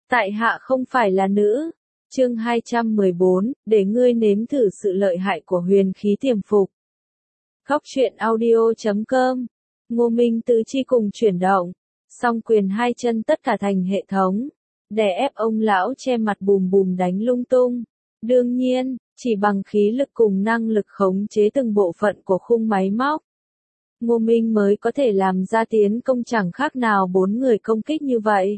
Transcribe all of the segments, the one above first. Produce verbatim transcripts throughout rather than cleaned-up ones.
Tại hạ không phải là nữ. Chương hai trăm mười bốn, để ngươi nếm thử sự lợi hại của huyền khí tiềm phục. Góc truyện audio chấm com. Ngô Minh tứ chi cùng chuyển động, song quyền hai chân tất cả thành hệ thống, đè ép ông lão che mặt bùm bùm đánh lung tung. Đương nhiên, chỉ bằng khí lực cùng năng lực khống chế từng bộ phận của khung máy móc, Ngô Minh mới có thể làm ra tiến công chẳng khác nào bốn người công kích như vậy.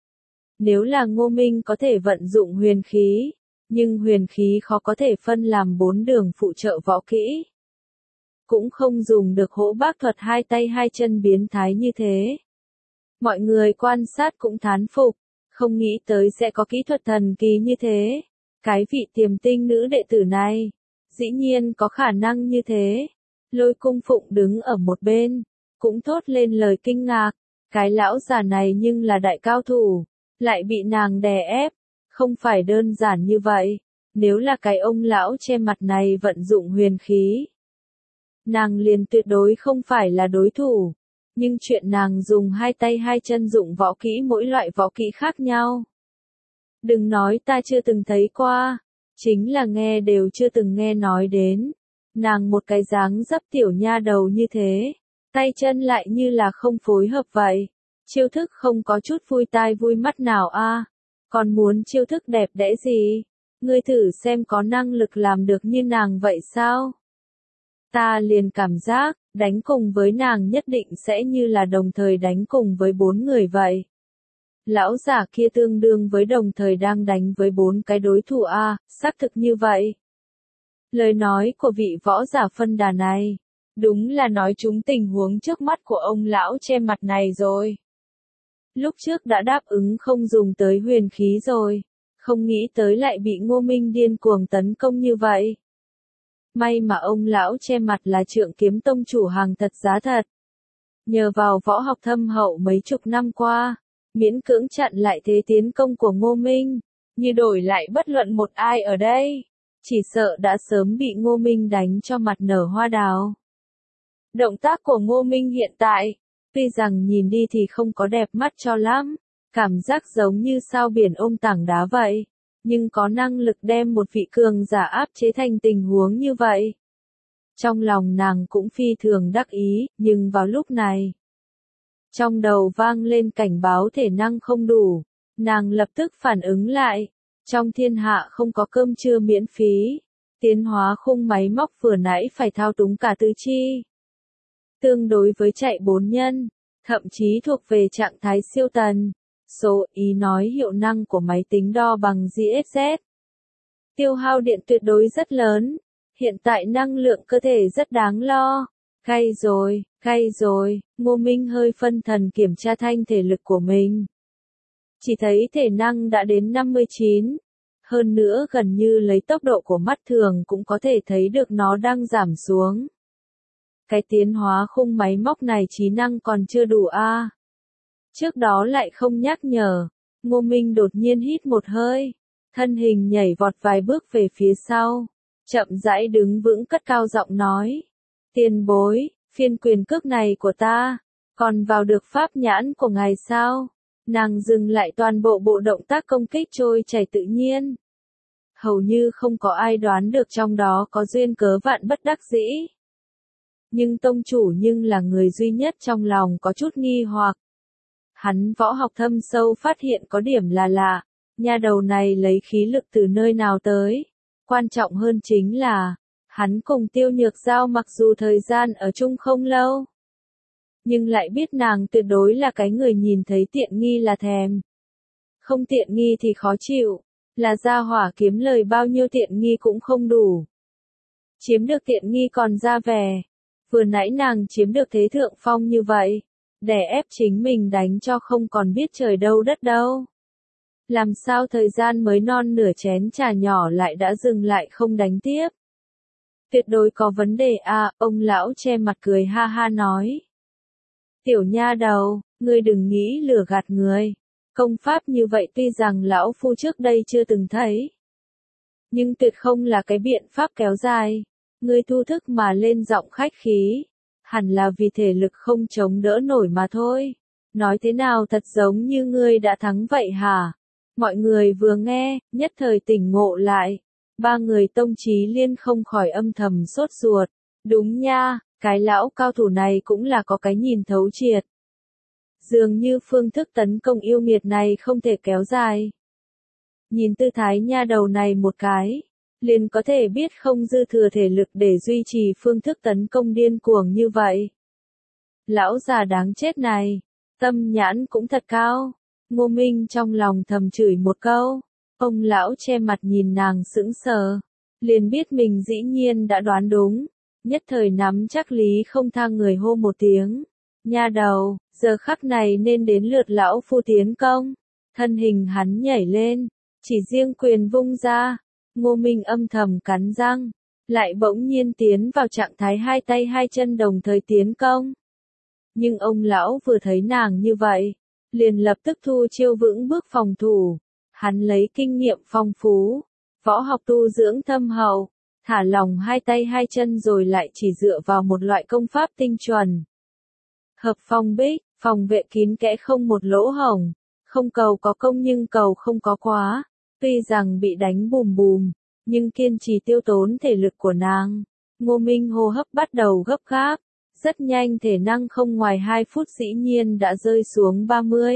Nếu là Ngô Minh có thể vận dụng huyền khí, nhưng huyền khí khó có thể phân làm bốn đường phụ trợ võ kỹ. Cũng không dùng được hỗ bác thuật hai tay hai chân biến thái như thế. Mọi người quan sát cũng thán phục, không nghĩ tới sẽ có kỹ thuật thần kỳ như thế. Cái vị tiềm tinh nữ đệ tử này, dĩ nhiên có khả năng như thế. Lôi Cung Phụng đứng ở một bên, cũng thốt lên lời kinh ngạc. Cái lão già này nhưng là đại cao thủ, lại bị nàng đè ép, không phải đơn giản như vậy. Nếu là cái ông lão che mặt này vận dụng huyền khí, nàng liền tuyệt đối không phải là đối thủ. Nhưng chuyện nàng dùng hai tay hai chân dụng võ kỹ, mỗi loại võ kỹ khác nhau. Đừng nói ta chưa từng thấy qua, chính là nghe đều chưa từng nghe nói đến. Nàng một cái dáng dấp tiểu nha đầu như thế, tay chân lại như là không phối hợp vậy. Chiêu thức không có chút vui tai vui mắt nào a. À. Còn muốn chiêu thức đẹp đẽ gì? Ngươi thử xem có năng lực làm được như nàng vậy sao? Ta liền cảm giác, đánh cùng với nàng nhất định sẽ như là đồng thời đánh cùng với bốn người vậy. Lão giả kia tương đương với đồng thời đang đánh với bốn cái đối thủ a, à, xác thực như vậy. Lời nói của vị võ giả phân đà này, đúng là nói trúng tình huống trước mắt của ông lão che mặt này rồi. Lúc trước đã đáp ứng không dùng tới huyền khí rồi, không nghĩ tới lại bị Ngô Minh điên cuồng tấn công như vậy. May mà ông lão che mặt là Trượng Kiếm Tông chủ hàng thật giá thật. Nhờ vào võ học thâm hậu mấy chục năm qua, miễn cưỡng chặn lại thế tiến công của Ngô Minh, như đổi lại bất luận một ai ở đây, chỉ sợ đã sớm bị Ngô Minh đánh cho mặt nở hoa đào. Động tác của Ngô Minh hiện tại, tuy rằng nhìn đi thì không có đẹp mắt cho lắm, cảm giác giống như sao biển ôm tảng đá vậy, nhưng có năng lực đem một vị cường giả áp chế thành tình huống như vậy. Trong lòng nàng cũng phi thường đắc ý, nhưng vào lúc này, trong đầu vang lên cảnh báo thể năng không đủ, nàng lập tức phản ứng lại, trong thiên hạ không có cơm trưa miễn phí, tiến hóa khung máy móc vừa nãy phải thao túng cả tứ chi. Tương đối với chạy bốn nhân, thậm chí thuộc về trạng thái siêu tần, số ý nói hiệu năng của máy tính đo bằng giê ép zét. Tiêu hao điện tuyệt đối rất lớn, hiện tại năng lượng cơ thể rất đáng lo. Cay rồi, cay rồi, Ngô Minh hơi phân thần kiểm tra thanh thể lực của mình. Chỉ thấy thể năng đã đến năm mươi chín, hơn nữa gần như lấy tốc độ của mắt thường cũng có thể thấy được nó đang giảm xuống. Cái tiến hóa khung máy móc này trí năng còn chưa đủ a. À. Trước đó lại không nhắc nhở, Ngô Minh đột nhiên hít một hơi, thân hình nhảy vọt vài bước về phía sau, chậm rãi đứng vững cất cao giọng nói. Tiền bối, phiên quyền cước này của ta, còn vào được pháp nhãn của ngài sao? Nàng dừng lại toàn bộ bộ động tác công kích trôi chảy tự nhiên. Hầu như không có ai đoán được trong đó có duyên cớ vạn bất đắc dĩ. Nhưng tông chủ nhưng là người duy nhất trong lòng có chút nghi hoặc. Hắn võ học thâm sâu phát hiện có điểm là lạ, nha đầu này lấy khí lực từ nơi nào tới. Quan trọng hơn chính là, hắn cùng Tiêu Nhược Giao mặc dù thời gian ở chung không lâu, nhưng lại biết nàng tuyệt đối là cái người nhìn thấy tiện nghi là thèm. Không tiện nghi thì khó chịu, là gia hỏa kiếm lời bao nhiêu tiện nghi cũng không đủ. Chiếm được tiện nghi còn ra vẻ. Vừa nãy nàng chiếm được thế thượng phong như vậy, đè ép chính mình đánh cho không còn biết trời đâu đất đâu. Làm sao thời gian mới non nửa chén trà nhỏ lại đã dừng lại không đánh tiếp? Tuyệt đối có vấn đề à, ông lão che mặt cười ha ha nói. Tiểu nha đầu, ngươi đừng nghĩ lừa gạt người. Công pháp như vậy tuy rằng lão phu trước đây chưa từng thấy, nhưng tuyệt không là cái biện pháp kéo dài. Ngươi thu thức mà lên giọng khách khí, hẳn là vì thể lực không chống đỡ nổi mà thôi. Nói thế nào thật giống như ngươi đã thắng vậy hả? Mọi người vừa nghe, nhất thời tỉnh ngộ lại. Ba người Tông Chí Liên không khỏi âm thầm sốt ruột. Đúng nha, cái lão cao thủ này cũng là có cái nhìn thấu triệt. Dường như phương thức tấn công yêu nghiệt này không thể kéo dài. Nhìn tư thái nha đầu này một cái, liền có thể biết không dư thừa thể lực để duy trì phương thức tấn công điên cuồng như vậy. Lão già đáng chết này, tâm nhãn cũng thật cao. Ngô Minh trong lòng thầm chửi một câu. Ông lão che mặt nhìn nàng sững sờ, liền biết mình dĩ nhiên đã đoán đúng, nhất thời nắm chắc lý không tha người hô một tiếng. Nha đầu, giờ khắc này nên đến lượt lão phu tiến công. Thân hình hắn nhảy lên, chỉ riêng quyền vung ra. Ngô Minh âm thầm cắn răng, lại bỗng nhiên tiến vào trạng thái hai tay hai chân đồng thời tiến công. Nhưng ông lão vừa thấy nàng như vậy, liền lập tức thu chiêu vững bước phòng thủ. Hắn lấy kinh nghiệm phong phú, võ học tu dưỡng thâm hậu, thả lỏng hai tay hai chân rồi lại chỉ dựa vào một loại công pháp tinh chuẩn. Hợp phong bích, phòng vệ kín kẽ không một lỗ hổng, không cầu có công nhưng cầu không có quá. Tuy rằng bị đánh bùm bùm, nhưng kiên trì tiêu tốn thể lực của nàng. Ngô Minh hô hấp bắt đầu gấp gáp, rất nhanh thể năng không ngoài hai phút dĩ nhiên đã rơi xuống ba mươi.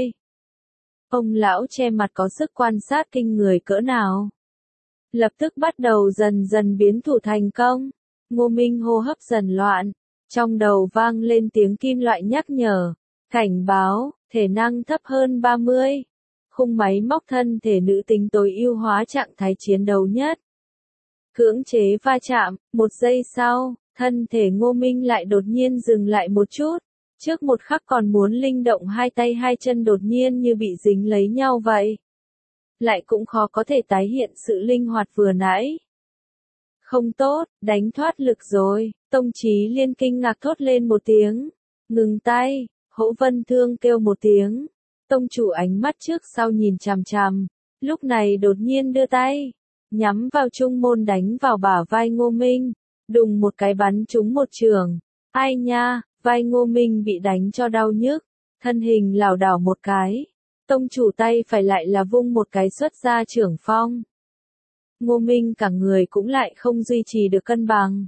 Ông lão che mặt có sức quan sát kinh người cỡ nào. Lập tức bắt đầu dần dần biến thủ thành công. Ngô Minh hô hấp dần loạn, trong đầu vang lên tiếng kim loại nhắc nhở, cảnh báo, thể năng thấp hơn ba mươi. Khung máy móc thân thể nữ tính tối ưu hóa trạng thái chiến đấu nhất. Cưỡng chế va chạm, một giây sau, thân thể Ngô Minh lại đột nhiên dừng lại một chút. Trước một khắc còn muốn linh động hai tay hai chân đột nhiên như bị dính lấy nhau vậy. Lại cũng khó có thể tái hiện sự linh hoạt vừa nãy. Không tốt, đánh thoát lực rồi. Tông Chí Liên kinh ngạc thốt lên một tiếng. Ngừng tay, Hỗ Vân Thương kêu một tiếng. Tông chủ ánh mắt trước sau nhìn chằm chằm, lúc này đột nhiên đưa tay, nhắm vào trung môn đánh vào bả vai Ngô Minh, đùng một cái bắn trúng một trường. Ai nha, vai Ngô Minh bị đánh cho đau nhức, thân hình lảo đảo một cái. Tông chủ tay phải lại là vung một cái xuất ra trưởng phong. Ngô Minh cả người cũng lại không duy trì được cân bằng.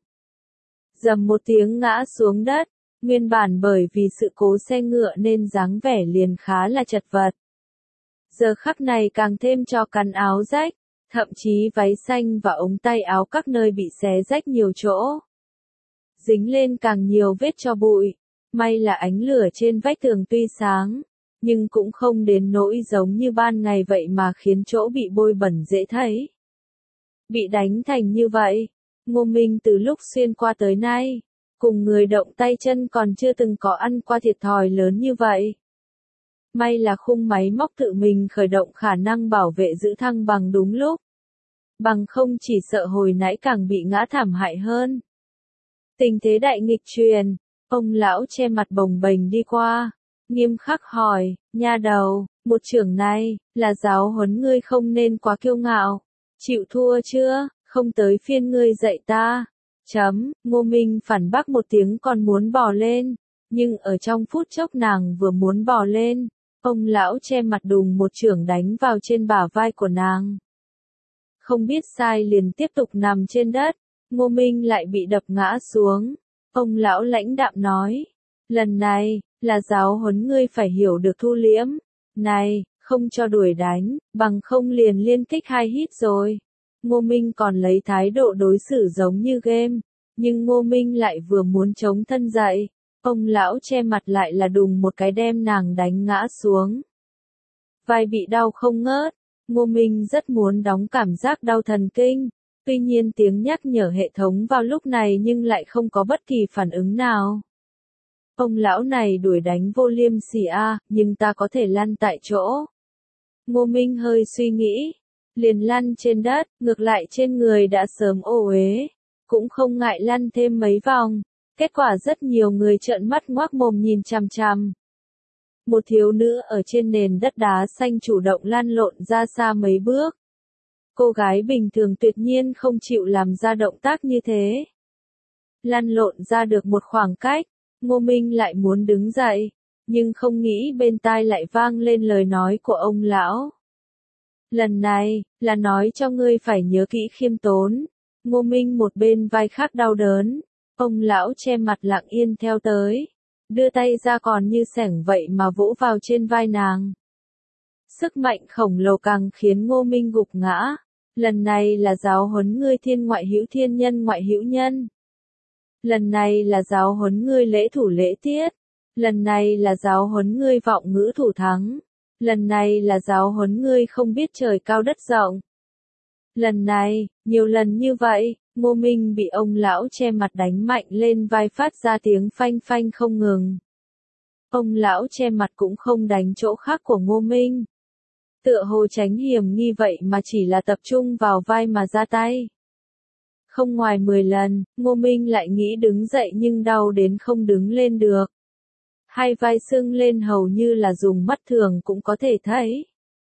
Dầm một tiếng ngã xuống đất. Nguyên bản bởi vì sự cố xe ngựa nên dáng vẻ liền khá là chật vật. Giờ khắc này càng thêm cho cắn áo rách, thậm chí váy xanh và ống tay áo các nơi bị xé rách nhiều chỗ. Dính lên càng nhiều vết tro bụi, may là ánh lửa trên vách tường tuy sáng, nhưng cũng không đến nỗi giống như ban ngày vậy mà khiến chỗ bị bôi bẩn dễ thấy. Bị đánh thành như vậy, Ngô Minh từ lúc xuyên qua tới nay, cùng người động tay chân còn chưa từng có ăn qua thiệt thòi lớn như vậy. May là khung máy móc tự mình khởi động khả năng bảo vệ giữ thăng bằng đúng lúc. Bằng không chỉ sợ hồi nãy càng bị ngã thảm hại hơn. Tình thế đại nghịch truyền, ông lão che mặt bồng bềnh đi qua, nghiêm khắc hỏi, nha đầu, một trưởng này, là giáo huấn ngươi không nên quá kiêu ngạo. Chịu thua chưa, không tới phiên ngươi dạy ta. Chấm, Ngô Minh phản bác một tiếng còn muốn bò lên, nhưng ở trong phút chốc nàng vừa muốn bò lên, ông lão che mặt đùng một chưởng đánh vào trên bả vai của nàng. Không biết sai liền tiếp tục nằm trên đất, Ngô Minh lại bị đập ngã xuống. Ông lão lãnh đạm nói, lần này, là giáo huấn ngươi phải hiểu được thu liễm. Này, không cho đuổi đánh, bằng không liền liên kích hai hit rồi. Ngô Minh còn lấy thái độ đối xử giống như game, nhưng Ngô Minh lại vừa muốn chống thân dậy, ông lão che mặt lại là đùng một cái đem nàng đánh ngã xuống. Vai bị đau không ngớt, Ngô Minh rất muốn đóng cảm giác đau thần kinh, tuy nhiên tiếng nhắc nhở hệ thống vào lúc này nhưng lại không có bất kỳ phản ứng nào. Ông lão này đuổi đánh vô liêm sỉ a, nhưng ta có thể lăn tại chỗ. Ngô Minh hơi suy nghĩ, liền lăn trên đất, ngược lại trên người đã sớm ô uế, cũng không ngại lăn thêm mấy vòng. Kết quả rất nhiều người trợn mắt ngoác mồm nhìn chằm chằm. Một thiếu nữ ở trên nền đất đá xanh chủ động lăn lộn ra xa mấy bước. Cô gái bình thường tuyệt nhiên không chịu làm ra động tác như thế. Lăn lộn ra được một khoảng cách, Ngô Minh lại muốn đứng dậy, nhưng không nghĩ bên tai lại vang lên lời nói của ông lão. Lần này, là nói cho ngươi phải nhớ kỹ khiêm tốn. Ngô Minh một bên vai khác đau đớn. Ông lão che mặt lặng yên theo tới. Đưa tay ra còn như sẻng vậy mà vỗ vào trên vai nàng. Sức mạnh khổng lồ càng khiến Ngô Minh gục ngã. Lần này là giáo huấn ngươi thiên ngoại hữu thiên nhân ngoại hữu nhân. Lần này là giáo huấn ngươi lễ thủ lễ tiết. Lần này là giáo huấn ngươi vọng ngữ thủ thắng. Lần này là giáo huấn ngươi không biết trời cao đất rộng. Lần này, nhiều lần như vậy, Ngô Minh bị ông lão che mặt đánh mạnh lên vai phát ra tiếng phanh phanh không ngừng. Ông lão che mặt cũng không đánh chỗ khác của Ngô Minh. Tựa hồ tránh hiểm nghi vậy mà chỉ là tập trung vào vai mà ra tay. Không ngoài mười lần, Ngô Minh lại nghĩ đứng dậy nhưng đau đến không đứng lên được. Hai vai sưng lên hầu như là dùng mắt thường cũng có thể thấy.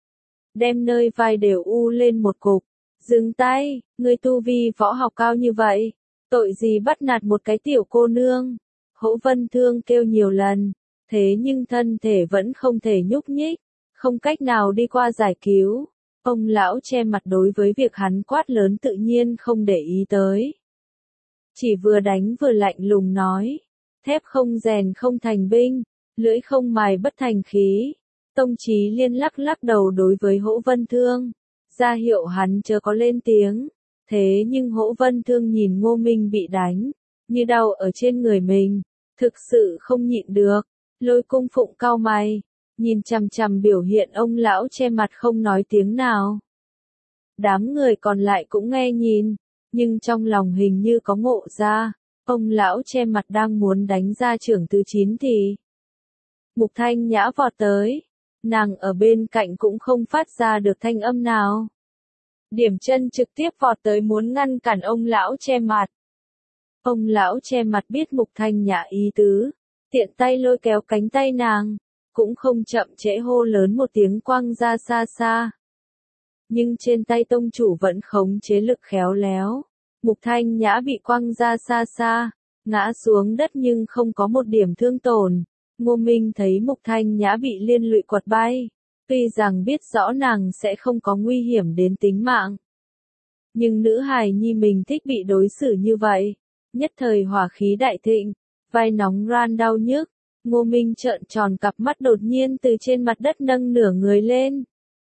Đem nơi vai đều u lên một cục. Dừng tay, ngươi tu vi võ học cao như vậy. Tội gì bắt nạt một cái tiểu cô nương. Hỗ Vân Thương kêu nhiều lần. Thế nhưng thân thể vẫn không thể nhúc nhích. Không cách nào đi qua giải cứu. Ông lão che mặt đối với việc hắn quát lớn tự nhiên không để ý tới. Chỉ vừa đánh vừa lạnh lùng nói. Thép không rèn không thành binh, lưỡi không mài bất thành khí. Tông Chí Liên lắc lắc đầu đối với Hỗ Vân Thương, ra hiệu hắn chớ có lên tiếng. Thế nhưng Hỗ Vân Thương nhìn Ngô Minh bị đánh, như đau ở trên người mình, thực sự không nhịn được. Lôi Cung Phụng cau mày, nhìn chằm chằm biểu hiện ông lão che mặt không nói tiếng nào. Đám người còn lại cũng nghe nhìn, nhưng trong lòng hình như có ngộ ra. Ông lão che mặt đang muốn đánh ra trưởng thứ chín thì Mục Thanh Nhã vọt tới, nàng ở bên cạnh cũng không phát ra được thanh âm nào. Điểm chân trực tiếp vọt tới muốn ngăn cản ông lão che mặt. Ông lão che mặt biết Mục Thanh Nhã ý tứ, tiện tay lôi kéo cánh tay nàng, cũng không chậm trễ hô lớn một tiếng quăng ra xa xa. Nhưng trên tay tông chủ vẫn khống chế lực khéo léo. Mục Thanh Nhã bị quăng ra xa xa, ngã xuống đất nhưng không có một điểm thương tổn. Ngô Minh thấy Mục Thanh Nhã bị liên lụy quật bay, tuy rằng biết rõ nàng sẽ không có nguy hiểm đến tính mạng. Nhưng nữ hài nhi mình thích bị đối xử như vậy, nhất thời hỏa khí đại thịnh, vai nóng ran đau nhức. Ngô Minh trợn tròn cặp mắt đột nhiên từ trên mặt đất nâng nửa người lên.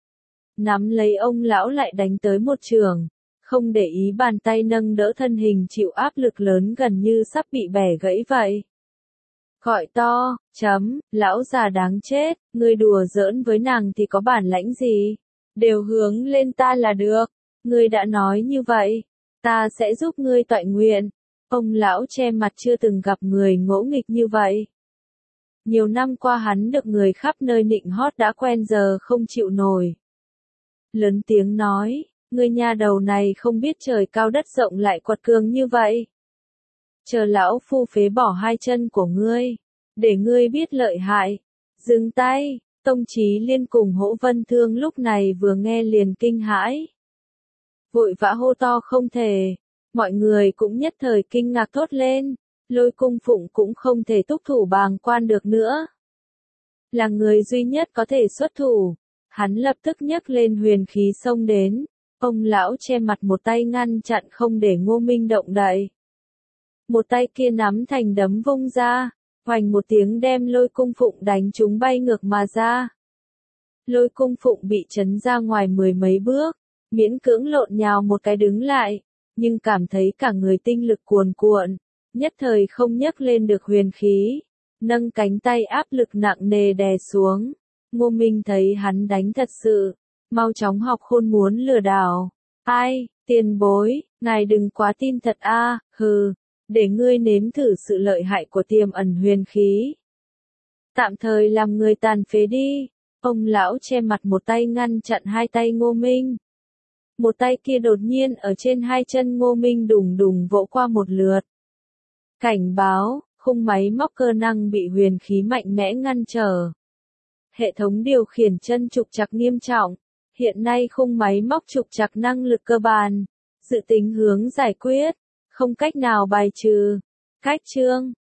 Nắm lấy ông lão lại đánh tới một trường. Không để ý bàn tay nâng đỡ thân hình chịu áp lực lớn gần như sắp bị bẻ gãy vậy. Gọi to, chấm, lão già đáng chết, ngươi đùa giỡn với nàng thì có bản lãnh gì? Đều hướng lên ta là được, ngươi đã nói như vậy, ta sẽ giúp ngươi toại nguyện. Ông lão che mặt chưa từng gặp người ngỗ nghịch như vậy. Nhiều năm qua hắn được người khắp nơi nịnh hót đã quen giờ không chịu nổi. Lớn tiếng nói. Ngươi nhà đầu này không biết trời cao đất rộng lại quật cường như vậy. Chờ lão phu phế bỏ hai chân của ngươi, để ngươi biết lợi hại. Dừng tay, Tông Chí Liên cùng Hỗ Vân Thương lúc này vừa nghe liền kinh hãi. Vội vã hô to không thể, mọi người cũng nhất thời kinh ngạc thốt lên, Lôi Cung Phụng cũng không thể túc thủ bàng quan được nữa. Là người duy nhất có thể xuất thủ, hắn lập tức nhấc lên huyền khí xông đến. Ông lão che mặt một tay ngăn chặn không để Ngô Minh động đậy. Một tay kia nắm thành đấm vung ra, hoành một tiếng đem Lôi Cung Phụng đánh chúng bay ngược mà ra. Lôi Cung Phụng bị chấn ra ngoài mười mấy bước, miễn cưỡng lộn nhào một cái đứng lại, nhưng cảm thấy cả người tinh lực cuồn cuộn, nhất thời không nhấc lên được huyền khí, nâng cánh tay áp lực nặng nề đè xuống. Ngô Minh thấy hắn đánh thật sự. Mau chóng học khôn muốn lừa đảo. Ai, tiền bối, ngài đừng quá tin thật a, à, hừ, để ngươi nếm thử sự lợi hại của tiềm ẩn huyền khí. Tạm thời làm người tàn phế đi. Ông lão che mặt một tay ngăn chặn hai tay Ngô Minh. Một tay kia đột nhiên ở trên hai chân Ngô Minh đùng đùng vỗ qua một lượt. Cảnh báo, khung máy móc cơ năng bị huyền khí mạnh mẽ ngăn trở. Hệ thống điều khiển chân trục trặc nghiêm trọng. Hiện nay khung máy móc trục trặc năng lực cơ bản, dự tính hướng giải quyết, không cách nào bài trừ. Cách chương